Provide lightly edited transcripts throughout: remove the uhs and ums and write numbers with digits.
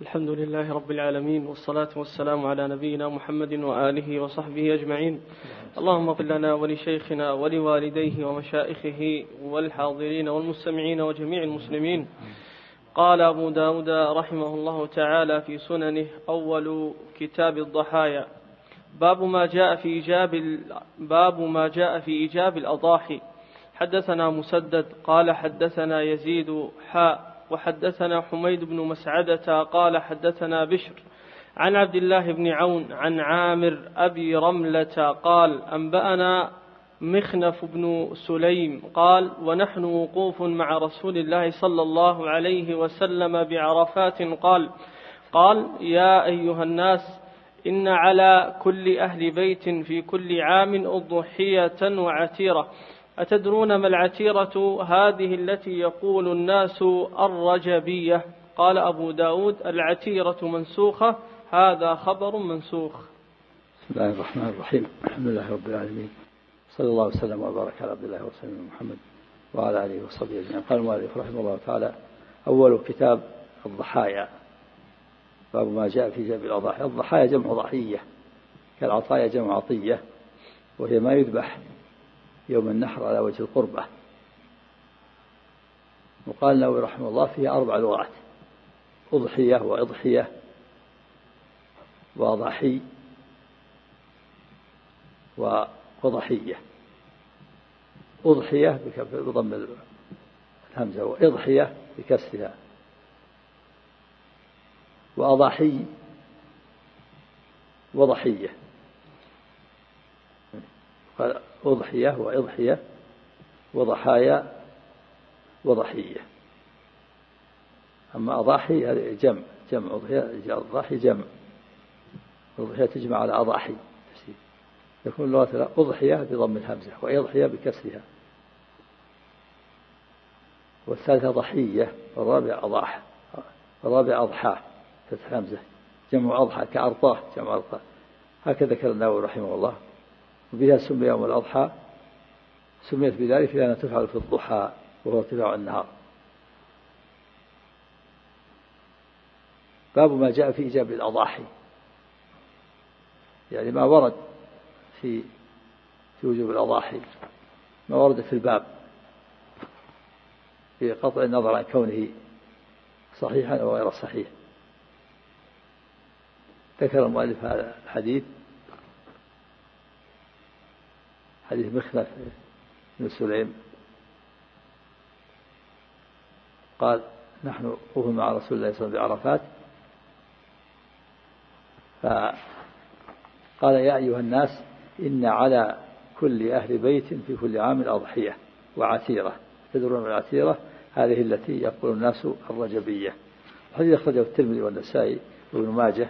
الحمد لله رب العالمين، والصلاة والسلام على نبينا محمد وآله وصحبه أجمعين. اللهم اغفر لنا ولشيخنا ولوالديه ومشائخه والحاضرين والمستمعين وجميع المسلمين. قال أبو داود رحمه الله تعالى في سننه: أول كتاب الضحايا، باب ما جاء في إيجاب الأضاحي. حدثنا مسدد قال حدثنا يزيد وحدثنا حميد بن مسعدة قال حدثنا بشر عن عبد الله بن عون عن عامر أبي رملة قال قال مخنف بن سليم قال: ونحن وقوف مع رسول الله صلى الله عليه وسلم بعرفات قال: يا أيها الناس، إن على كل أهل بيت في كل عام أضحية وعتيرة. أتدرون ما العتيرة؟ هذه التي يقول الناس الرجبية. قال أبو داود: العتيرة منسوخة. هذا خبر منسوخ. بسم الله الرحمن الرحيم. الحمد لله رب العالمين، صلى الله وسلم وبارك على عبد الله ورسوله محمد وعلى آله وصحبه أجمعين. قال المؤلف رحمه الله تعالى: أول كتاب الضحايا، باب ما جاء في جلب الأضاحي. الضحايا جمع ضحية، كالعطايا جمع عطية، وهي ما يذبح يوم النحر على وجه القربة. وقال النووي رحمه الله: فيها 4 لغات: أضحية وإضحية وضحي وضحية. أضحية بضم الهمزة، وإضحية بكسرها، وأضحي وضحية. قال: أضحية وإضحية وضحايا وضحية. أما أضاحي هذه جمع أضحية جمع، أضحية تجمع على أضاحي، يكون اللغة أضحية بضم الهمزة وإضحية بكسرها، والثالثة ضحية، والرابع أضحى فتح الهمزة جمع أضحى، كأرطاه جمع أرطاه. هكذا ذكر النووي رحمه الله. وبها سمي يوم الأضحى، سميت بذلك لأنها تفعل في الضحى وهو ارتفاع النهار. باب ما جاء في إيجاب الأضاحي، يعني ما ورد في وجوب الأضاحي، ما ورد في الباب في قطع النظر عن كونه صحيحا أو غير صحيح. ذكر المؤلف هذا الحديث، حديث مخنف بن سليم قال: نحن وقوف مع رسول الله صلى الله عليه وسلم بعرفات، فقال: يا أيها الناس، إن على كل أهل بيت في كل عام أضحية وعتيرة. تدرون العتيرة؟ هذه التي يقول الناس الرجبية. الحديث أخرجه الترمذي والنسائي وابن ماجه.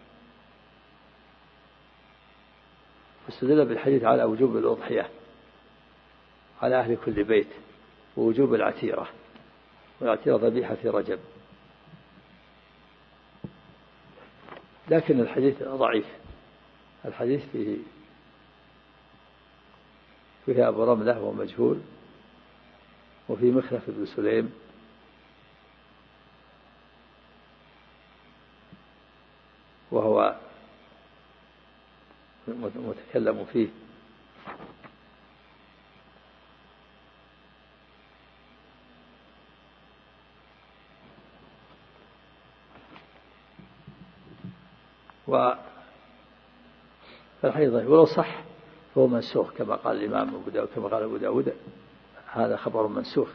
واستدل بالحديث على وجوب الأضحية على أهل كل بيت، ووجوب العتيرة، والعتيرة ذبيحة في رجب. لكن الحديث ضعيف، الحديث فيه أبو رملة ومجهول، وفي مخنف بن سليم وهو متكلم فيه. فالحديث ضعيف، ولو صح فهو منسوخ كما قال الإمام أبو داود، كما قال أبو داود: هذا خبر منسوخ.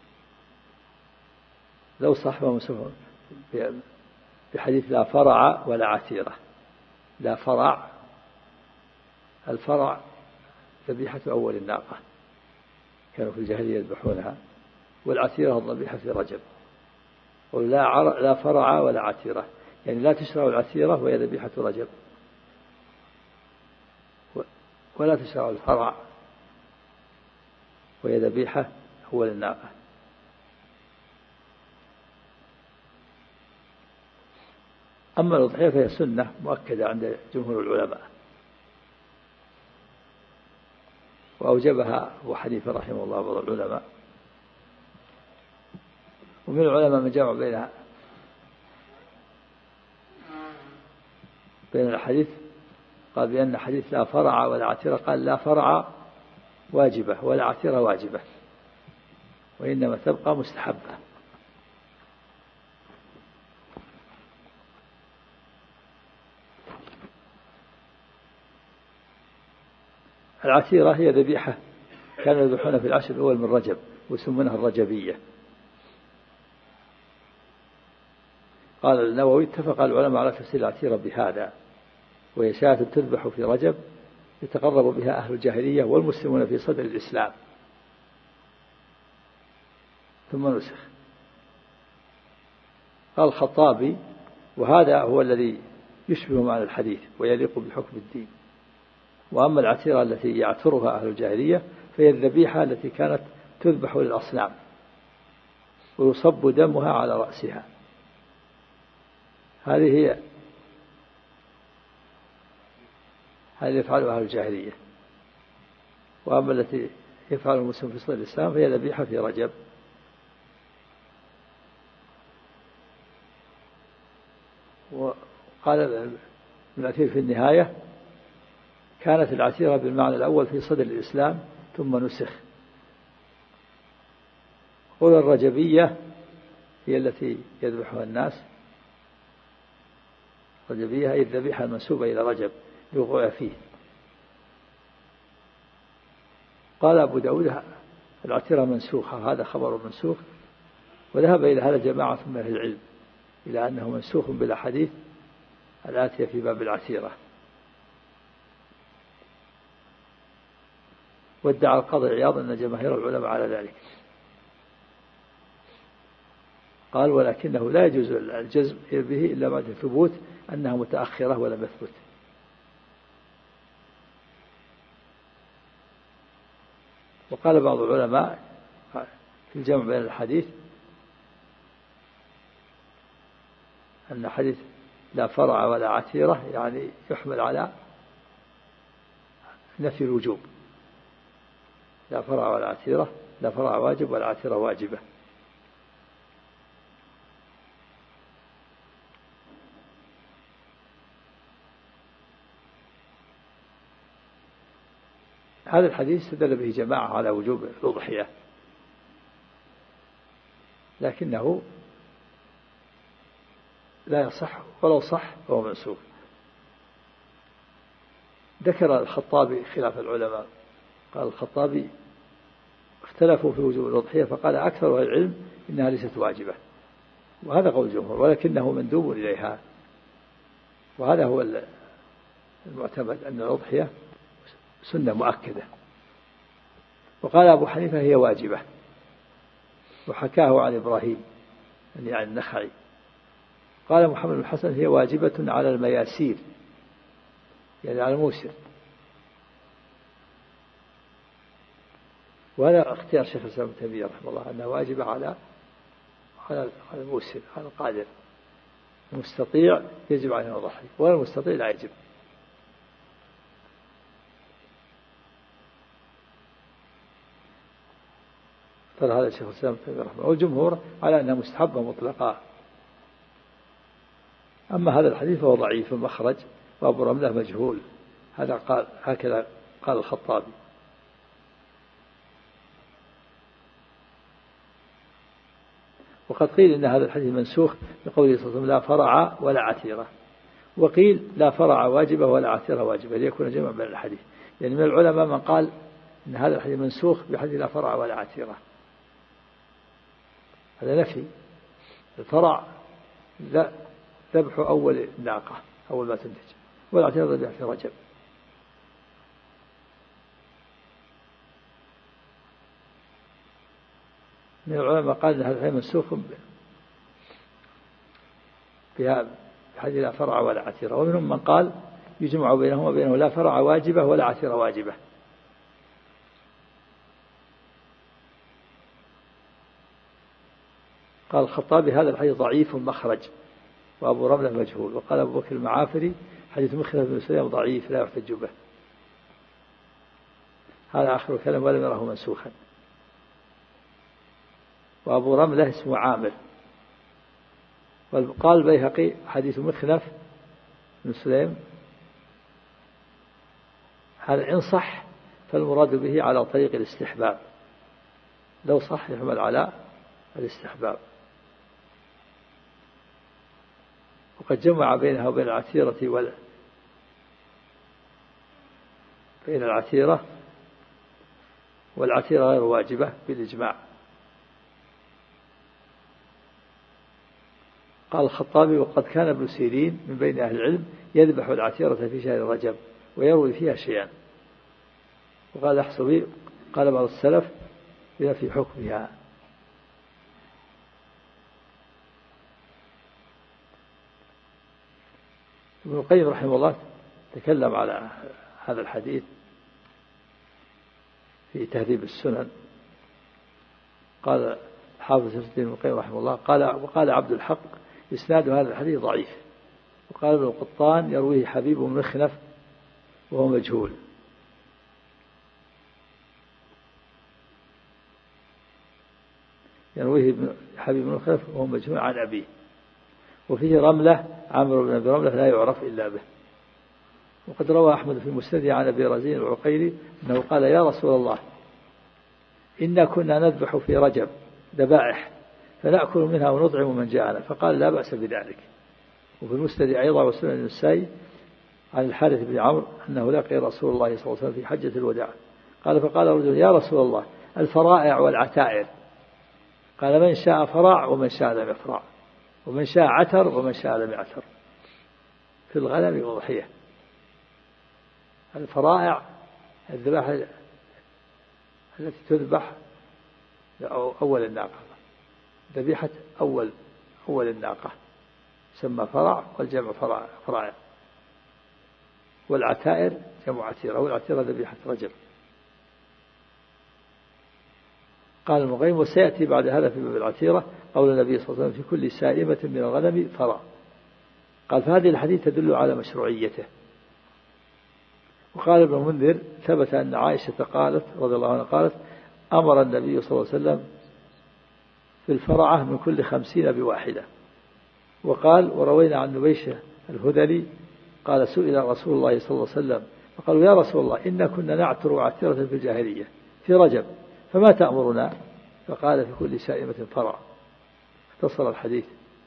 لو صح فهو منسوخ بحديث: لا فرع ولا عتيرة. لا فرع، الفرع ذبيحة أول الناقة، كانوا في الجاهلية يذبحونها، والعتيرة الذبيحة في رجب. لا فرع ولا عتيرة، يعني لا تشرع العتيرة وهي ذبيحة رجب، ولا تشرع الفرع وهي ذبيحة أول الناقة. أما الأضحية فهي سنة مؤكدة عند جمهور العلماء، وأوجبها أبو حنيفة رحمه الله وبعض العلماء. ومن العلماء من جمع بينها بين الحديث قال بأن حديث لا فرع ولا عتيرة قال لا فرع واجبة ولا عتيرة واجبة وإنما تبقى مستحبة. العتيرة هي ذبيحة كانوا يذبحون في العشر الأول من رجب ويسمونها الرجبية. قال النووي اتفق العلماء على تفسير العتيرة بهذا، وهي شاة تذبح في رجب يتقرب بها أهل الجاهلية والمسلمون في صدر الإسلام ثم نسخ. قال الخطابي وهذا هو الذي يشبه معنى الحديث ويليق بحكم الدين. وأما العتيرة التي يعترها أهل الجاهلية فهي الذبيحة التي كانت تذبح للأصنام ويصب دمها على رأسها، هذه يفعلها أهل الجاهلية. وأما التي يفعل المسلم في صدر الإسلام فهي ذبيحة في رجب. وقال ابن الأثير في النهاية كانت العتيرة بالمعنى الأول في صدر الإسلام ثم نسخ. قول الرجبية هي التي يذبحها الناس، الرجبية هي الذبيحة المنسوبة إلى رجب لوقوع فيه. قال أبو داود العتيرة منسوخة، هذا خبر منسوخ، وذهب إلى هذا جماعة من أهل العلم إلى أنه منسوخ بالأحاديث الآتية في باب العتيرة. وادعى القاضي عياض أن جماهير العلماء على ذلك. قال ولكنه لا يجوز الجزم به إلا بعد ثبوت أنها متأخرة ولم يثبت. وقال بعض العلماء في الجمع بين الحديث أن حديث لا فرع ولا عتيرة يعني يحمل على نفي الوجوب، لا فرع ولا عتيرة، لا فرع واجب ولا عتيرة واجبة. هذا الحديث استدل به جماعة على وجوب الأضحية، لكنه لا يصح، ولو صح فهو منسوخ. ذكر الخطابي خلاف العلماء، قال الخطابي اختلفوا في وجوب الأضحية فقال أكثر العلم إنها ليست واجبة، وهذا قول الجمهور، ولكنه مندوب إليها، وهذا هو المعتمد أن الأضحية سنة مؤكدة. وقال أبو حنيفة هي واجبة، وحكاه عن إبراهيم يعني عن النخعي. قال محمد بن الحسن هي واجبة على المياسير يعني على الموسر، وهذا اختيار شيخ الإسلام ابن تيمية رحمه الله أنها واجبة على الموسر، على القادر. المستطيع يجب عليه الضحية، ولا المستطيع لا يجب. قال هذا شيخ الإسلام ابن تيمية رحمه الله، والجمهور على أنها مستحبة مطلقة. أما هذا الحديث فهو ضعيف المخرج، وأبو رملة مجهول، هكذا قال الخطابي. وقد قيل إن هذا الحديث منسوخ بقوله صلى الله عليه وسلم لا فرع ولا عتيرة، وقيل لا فرع واجبة ولا عتيرة واجبة، ليكون جمع بين الحديث. يعني من العلماء من قال إن هذا الحديث منسوخ بحديث لا فرع ولا عتيرة، هذا نفي. الفرع لا ذبح أول ناقة أول ما تنتج، والعتيرة ذبح في رجب. من العلماء قال إن هذا الحديث منسوخ بها بحديث لا فرع ولا عتيرة، ومنهم من قال يجمع بينهما بينه لا فرع واجبة ولا عتيرة واجبة. قال الخطابي هذا الحديث ضعيف مخرج، وأبو رملة مجهول. وقال أبو بكر المعافري حديث مخلف بن سليم ضعيف لا يحتج به. هذا آخر كلام ولم يره منسوخا. وأبو رملة اسمه عامر. وقال البيهقي حديث مخلف بن سليم هذا إن صح فالمراد به على طريق الاستحباب، لو صح يحمل على الاستحباب. وقد جمع بينها وبين العتيرة بين العتيرة والعتيرة غير واجبة بالإجماع. قال الخطابي: وقد كان ابن سيرين من بين أهل العلم يذبح العتيرة في شهر رجب ويروي فيها شيئا. وقال الحصبي: قال بعض السلف بما في حكمها. ابن القيم رحمه الله تكلم على هذا الحديث في تهذيب السنن. قال حافظ ابن القيم رحمه الله: وقال عبد الحق: إسناد هذا الحديث ضعيف. وقال ابن القطان: يرويه حبيب بن مخنف وهو مجهول. يرويه حبيب بن مخنف وهو مجهول عن أبيه. وفيه رملة عمرو بن أبي رملة لا يعرف إلا به. وقد روى أحمد في مسنده عن أبي رزين العقيلي أنه قال: يا رسول الله، إنا كنا نذبح في رجب ذبائح فنأكل منها ونطعم من جاءنا، فقال: لا بأس بذلك. وفي المسند أيضا وسنن النسائي عن الحارث بن عمرو أنه لقي رسول الله صلى الله عليه وسلم في حجة الوداع، قال: فقال رجل: يا رسول الله، الفرائع والعتائر. قال: من شاء فرع ومن شاء لم يفرع، ومن شاء عتر ومن شاء لم يعتر، في الغنم والضحية. الفرائع الذبائح التي تذبح أول الناقة، ذبيحة أول الناقة سمى فرع، والجمع فرائع. والعتائر جمع عتيرة، والعتيرة ذبيحة رجل. قال المقيم: وسيأتي بعد هذا في باب العتيرة قول النبي صلى الله عليه وسلم: في كل سائمة من الغنم فرع. قال: فهذه الحديث تدل على مشروعيته. وقال ابن المنذر: ثبت أن عائشة قالت رضي الله عنها قالت: أمر النبي صلى الله عليه وسلم في الفرعة من كل 50 بواحدة. وقال: وروينا عن نبيشة الهذلي قال: سئل رسول الله صلى الله عليه وسلم فقالوا: يا رسول الله، إنا كنا نعتر عتيرة في الجاهلية في رجب، فما تأمرنا؟ فقال: في كل سائمة فرع. اختصر الحديث.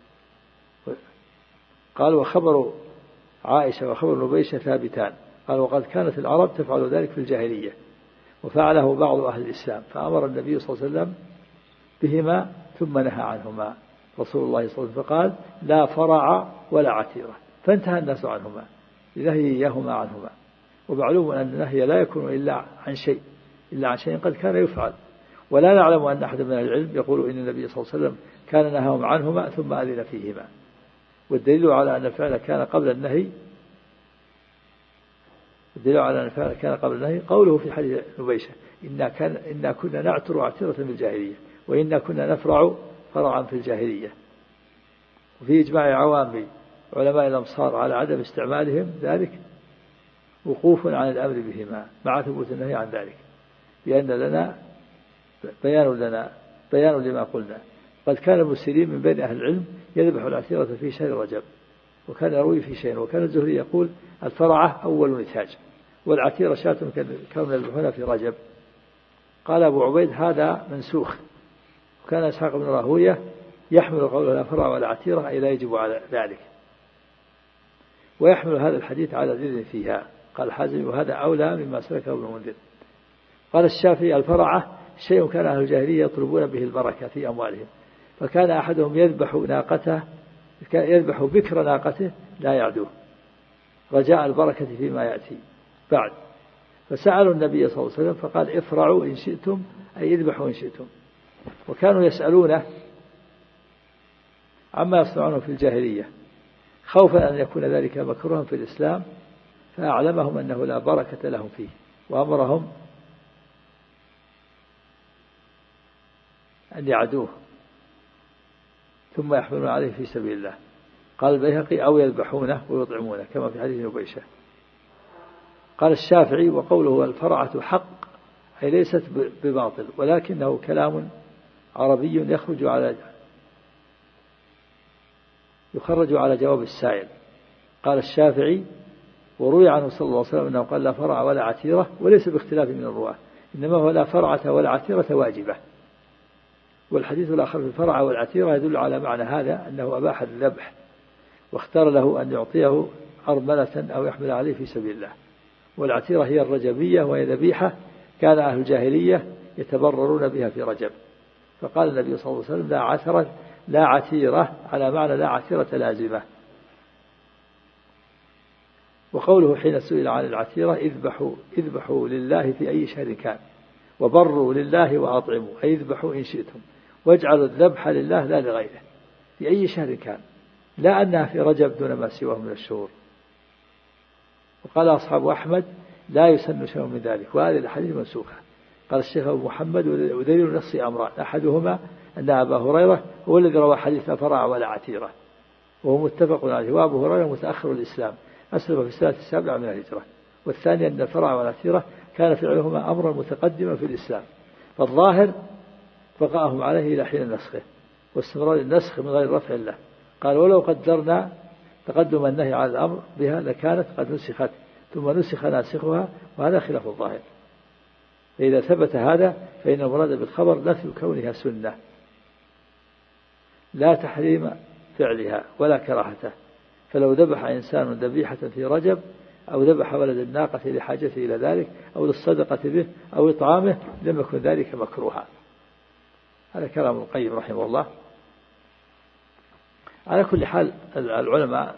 قال: وخبر عائشة وخبر نبيشة ثابتان. قال: وقد كانت العرب تفعل ذلك في الجاهلية، وفعله بعض أهل الإسلام، فأمر النبي صلى الله عليه وسلم بهما ثم نهى عنهما رسول الله صلى الله عليه وسلم، فقال: لا فرع ولا عتيرة، فانتهى الناس عنهما لنهيهما عنهما. ومعلوم أن النهي لا يكون إلا عن شيء قد كان يفعل، ولا نعلم أن أحد من العلم يقول إن النبي صلى الله عليه وسلم كان نهاهم عنهما ثم أذن فيهما. والدليل على أن الفعل كان قبل النهي قوله في حديث نبيشة: إنا كنا نعتر عتيرة في الجاهلية، وإنا كنا نفرع فرعا في الجاهلية. وفي إجماع عوام علماء الأمصار على عدم استعمالهم ذلك وقوف عن الأمر بهما مع ثبوت النهي عن ذلك، لأن لنا بيان لما قلنا. قد كان ابن سيرين من بين أهل العلم يذبح العتيرة في شهر رجب، وكان يروي في شيء. وكان الزهري يقول: الفرعة أول نتاج، والعتيرة شاة كانوا يذبحون في رجب. قال أبو عبيد: هذا منسوخ. وكان إسحاق بن راهوية يحمل قوله لا فرع ولا عتيرة أي لا يجب على ذلك، ويحمل هذا الحديث على الإذن فيها. قال حازم: وهذا أولى مما سلكه ابن المنذر. قال الشافعي: الفرعة شيء كان أهل الجاهلية يطلبون به البركة في أموالهم، فكان أحدهم يذبح بكر ناقته لا يعدوه رجاء البركة فيما يأتي بعد، فسألوا النبي صلى الله عليه وسلم فقال: افرعوا إن شئتم، أي اذبحوا إن شئتم. وكانوا يسألونه عما يصنعونه في الجاهلية خوفا أن يكون ذلك مكروها في الإسلام، فأعلمهم أنه لا بركة لهم فيه، وأمرهم أن يعدوه ثم يحملون عليه في سبيل الله. قال البيهقي: أو يذبحونه ويطعمونه كما في حديث نبيشة. قال الشافعي: وقوله الفرعة حق أي ليست بباطل، ولكنه كلام عربي يخرج على جواب السائل، قال الشافعي: وروي عنه صلى الله عليه وسلم أنه قال: لا فرع ولا عتيرة، وليس باختلاف من الرواة، إنما هو لا فرعة ولا عتيرة واجبة. والحديث الآخر في الفرع والعتيرة يدل على معنى هذا، أنه أباح الذبح واختار له أن يعطيه أرملة أو يحمل عليه في سبيل الله. والعتيرة هي الرجبية، وهي ذبيحة كان أهل الجاهلية يتبررون بها في رجب، فقال النبي صلى الله عليه وسلم: لا عتيرة، على معنى لا عتيرة لازمة. وقوله حين سئل عن العتيرة: اذبحوا لله في أي شهر كان، وبروا لله وأطعموا، أي اذبحوا إن شئتم، واجعلوا الذبح لله لا لغيره في أي شهر كان، لا أنها في رجب دون ما سواه من الشهور. وقال أصحاب أحمد: لا يسن شيء من ذلك، وهذه الحديث منسوخة. قال الشيخ أبو محمد: ودليل نص أمران، أحدهما أن أبا هريرة هو الذي روى حديث لا فرع ولا عتيرة، وهو متفق عليه، وأبو هريرة متأخر الإسلام، أسلم في السنة 7 من الهجرة. والثاني أن الفرع والعتيرة كان فعلهما أمرا متقدما في الإسلام، فالظاهر بقاءهم عليه إلى حين نسخه، واستمرار النسخ من غير رفع له. قال: ولو قدرنا تقدم النهي على الأمر بها لكانت قد نسخت ثم نسخ ناسخها، وهذا خلاف الظاهر. فإذا ثبت هذا فإن المراد بالخبر نفي كونها سنة، لا تحريم فعلها ولا كراهته. فلو ذبح إنسان ذبيحة في رجب، أو ذبح ولد الناقة لحاجته إلى ذلك، أو للصدقة به، أو إطعامه، لم يكن ذلك مكروها. هذا كلام القيم رحمه الله. على كل حال العلماء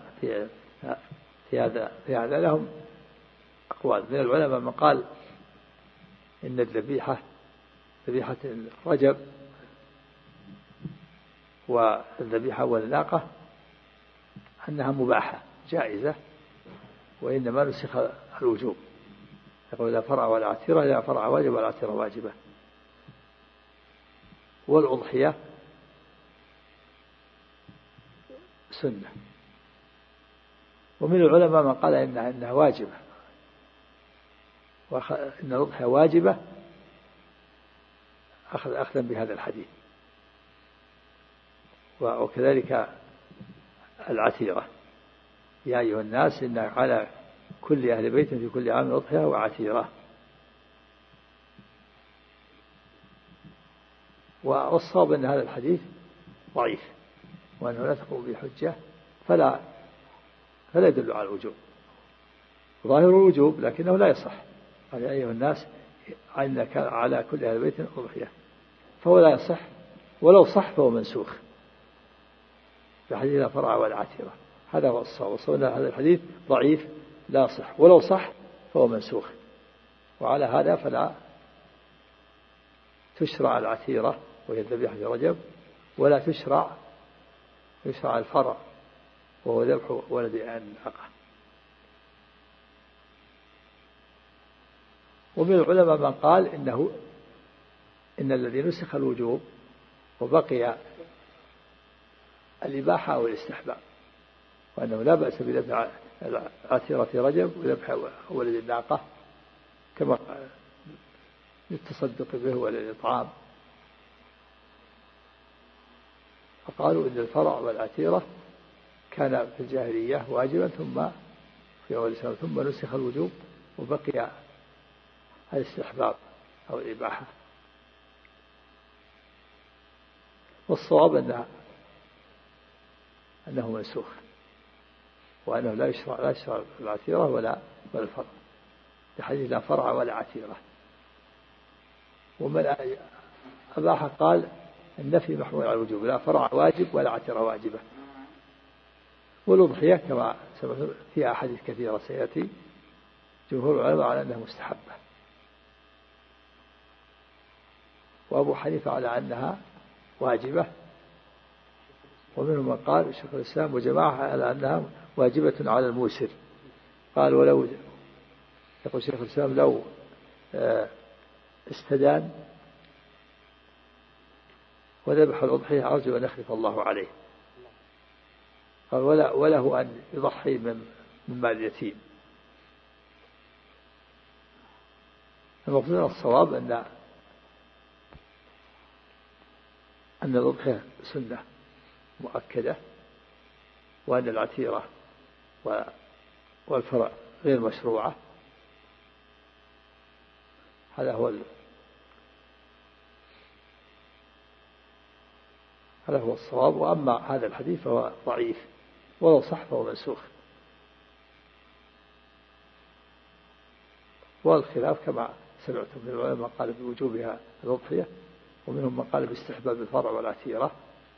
في هذا لهم أقوال. من العلماء من قال إن ذبيحة الرجب والذبيحة والناقة أنها مباحة جائزة، وإنما نسخ الوجوب. يقول: لا فرع ولا عتيرة، لا فرع واجب ولا عتيرة واجبة. والأضحية سنة. ومن العلماء من قال إنها واجبة، وإن الأضحية واجبة أخذا بهذا الحديث. وكذلك العتيرة: يا أيها الناس إن على كل أهل بيت في كل عام أضحية وعتيرة. والصواب أن هذا الحديث ضعيف، وأنه لا تقوم بحجة، فلا يدل على الوجوب. ظاهر الوجوب لكنه لا يصح. قال: يا أيها الناس إن على كل أهل بيت أضحية، فهو لا يصح، ولو صح فهو منسوخ في حديث لا فرع ولا عتيرة. هذا هو الصواب. هذا الحديث ضعيف لا صح، ولو صح فهو منسوخ. وعلى هذا فلا تشرع العتيرة وهي الذبيحة في رجب، ولا يشرع الفرع وهو ذبح ولد الناقة. ومن العلماء من قال إن الذي نسخ الوجوب وبقي الإباحة أو الاستحباب، وأنه لا بأس بذبح العتيرة في رجب وذبح ولد الناقة كما للتصدق به وللإطعام. فقالوا إن الفرع والعتيرة كان في الجاهلية واجبا، ثم في أول الإسلام ثم نسخ الوجوب وبقي الاستحباب أو الإباحة. والصواب أنه منسوخ، وأنه لا يشرع العتيرة ولا الفرع، لحديث لا فرع ولا عتيرة. ومن أباح قال النفي محمول على الوجوب، لا فرع واجب ولا عتيرة واجبة. والأضحية كما سبق فيها أحاديث كثيرة سيأتي، جمهور العلماء على أنها مستحبة، وأبو حنيفة على أنها واجبة، ومنهم من قال شيخ الإسلام وجماعة على أنها واجبة على الموسر. قال: ولو يقول شيخ الإسلام لو استدان وذبح الأضحية أرجو أن يخلف الله عليه. قال: وله أن يضحي من مال اليتيم. المقصود الصواب أن الأضحية سنة مؤكدة، وأن العتيرة والفرع غير مشروعة، هذا هو الصواب. وأما هذا الحديث فهو ضعيف، ولو صح فهو منسوخ. والخلاف كما سمعتم من العلماء قال بوجوبها الأضحية، ومنهم من قال باستحباب الفرع والعتيرة،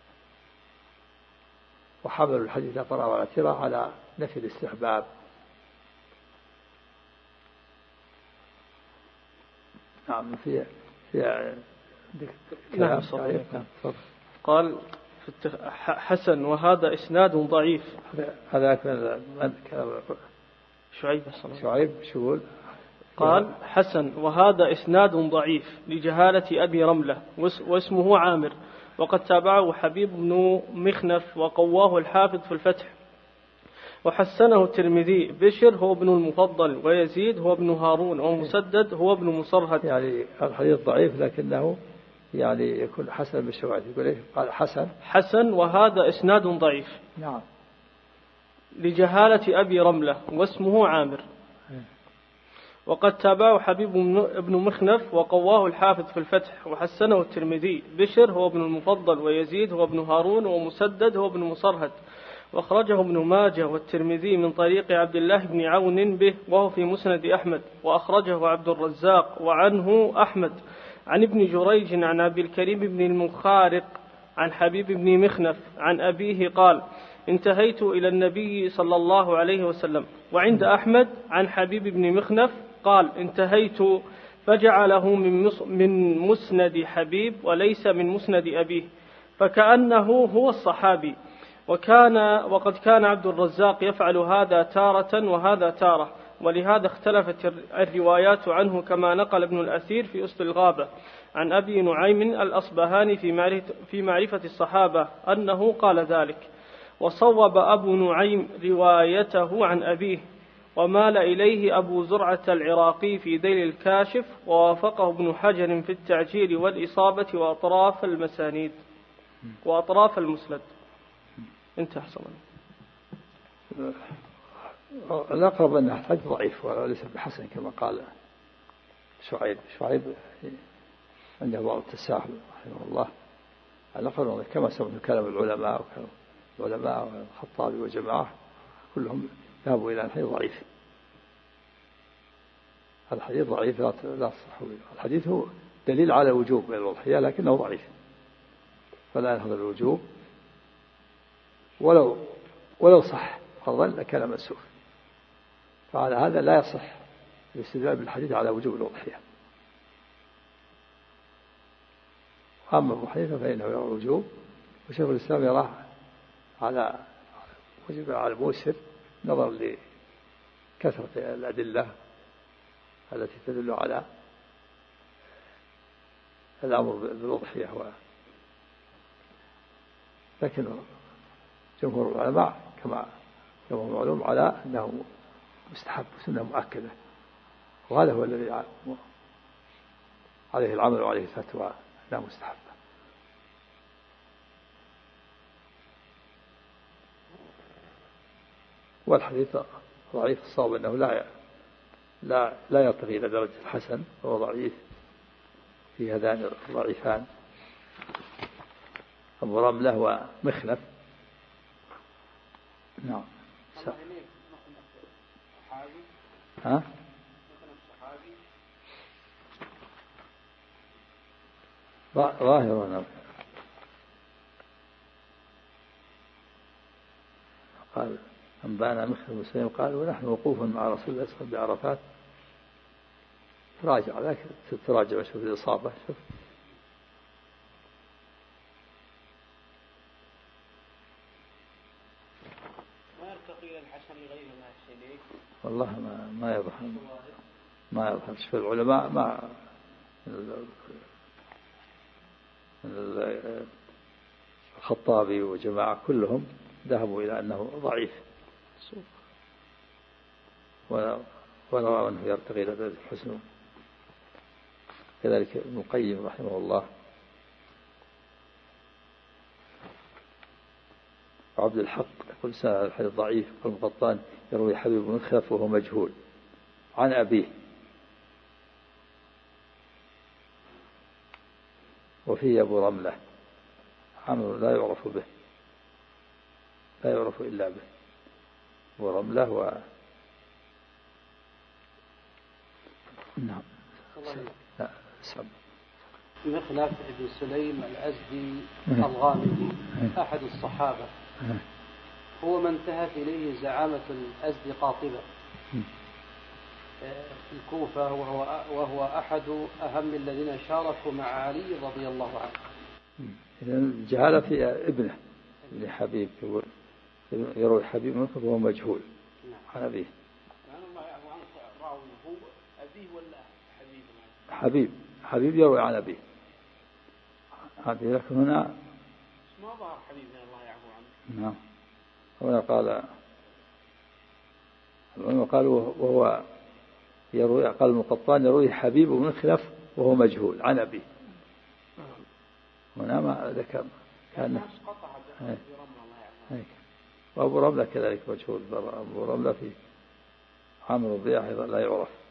وحملوا الحديث الفرع والعتيرة على نفي الاستحباب. نعم. في نعم. قال حسن وهذا إسناد ضعيف. هذا من شعيب شغول. قال حسن وهذا إسناد ضعيف لجهالة أبي رملة واسمه عامر، وقد تابعه حبيب بن مخنف وقواه الحافظ في الفتح، وحسنه الترمذي. بشر هو ابن المفضل، ويزيد هو ابن هارون، ومسدد هو ابن مصرهد. يعني الحديث ضعيف لكنه يعني يكون حسن بالشواهد. يقول إيه؟ قال حسن وهذا إسناد ضعيف. نعم. لجهالة أبي رملة واسمه عامر، وقد تابعه حبيب بن مخنف وقواه الحافظ في الفتح، وحسنه الترمذي. بشر هو ابن المفضل، ويزيد هو ابن هارون، ومسدد هو ابن مصرهد، واخرجه ابن ماجه والترمذي من طريق عبد الله بن عون به، وهو في مسند أحمد، وأخرجه عبد الرزاق وعنه أحمد عن ابن جريج عن أبي الكريم بن المخارق عن حبيب بن مخنف عن أبيه قال: انتهيت إلى النبي صلى الله عليه وسلم. وعند أحمد عن حبيب بن مخنف قال: انتهيت، فجعله من مسند حبيب وليس من مسند أبيه، فكأنه هو الصحابي. وقد كان عبد الرزاق يفعل هذا تارة وهذا تارة، ولهذا اختلفت الروايات عنه، كما نقل ابن الأثير في أسد الغابة عن أبي نعيم الأصبهاني في معرفة الصحابة أنه قال ذلك. وصوب أبو نعيم روايته عن أبيه، ومال إليه أبو زرعة العراقي في ذيل الكاشف، ووافقه ابن حجر في التعجيل والإصابة وأطراف المسانيد وأطراف المسند. انتهى. الأقرب أنه حديث ضعيف وليس بحسن كما قال شعيب عنده بعض التساهل رحمه الله. الأقرب كما سمعنا كلام العلماء والخطابي وجماعة كلهم ذهبوا إلى الحديث ضعيف. الحديث ضعيف لا تصح. الحديث هو دليل على وجوب الأضحية لكنه ضعيف، فلا ينهض الوجوب، ولو صح فرضا لكان منسوخ. فعلى هذا لا يصح الاستدلال بالحديث على وجوب الأضحية. أما أبو حنيفة فإنه يرى الوجوب، وشيخ الإسلام يراه على وجب على الموسر، نظرا لكثرة الأدلة التي تدل على الأمر بالأضحية. لكن جمهور العلماء كما هو معلوم على أنه مستحب سنة مؤكدة، وهذا هو الذي عليه العمل وعليه الفتوى لا مستحب. والحديث ضعيف، الصواب أنه لا يرتقي إلى درجة الحسن، وهو ضعيف في هذان الضعيفان أبو رملة ومخنف. نعم. ها؟ ظاهر. قال أنبانا مخنف وسليم قال: ونحن وقوف مع رسول الله صلى الله عليه وسلم بعرفات. تراجع ذاك، تراجع شوف الإصابة، شوف والله ما يظهر. شوف العلماء ما الخطابي وجماعة كلهم ذهبوا إلى أنه ضعيف، ورأوا أنه يرتقي إلى درجة الحسن. كذلك ابن القيم رحمه الله. وعبد الحق يقول سنة الحديث ضعيف. يقول القطان يروي حبيب بن مخلف وهو مجهول عن أبيه. وفيه أبو رملة عمرو لا يعرف به، لا يعرف إلا به أبو رملة نعم. لا سب مخلف بن سليم الأزدي الغامدي أحد الصحابة، هو من انتهت إليه زعامة الأزدي قاطبة في الكوفة، وهو أحد أهم الذين شاركوا مع علي رضي الله عنه. إذن جهالة في ابنه ابن حبيب، يروي حبيب منه وهو مجهول عن أبيه. حبيب يروي عن أبيه هذه، لكن هنا ما ظهر حبيب الله يعفو عنه. نعم. هنا قالوا وهو يروي، قال المقطان يروي حبيب بن خلف وهو مجهول عن أبيه. هنا ما ذكر كان وأبو رملة كذلك مجهول. أبو رملة في عمرو الضياع لا يعرف.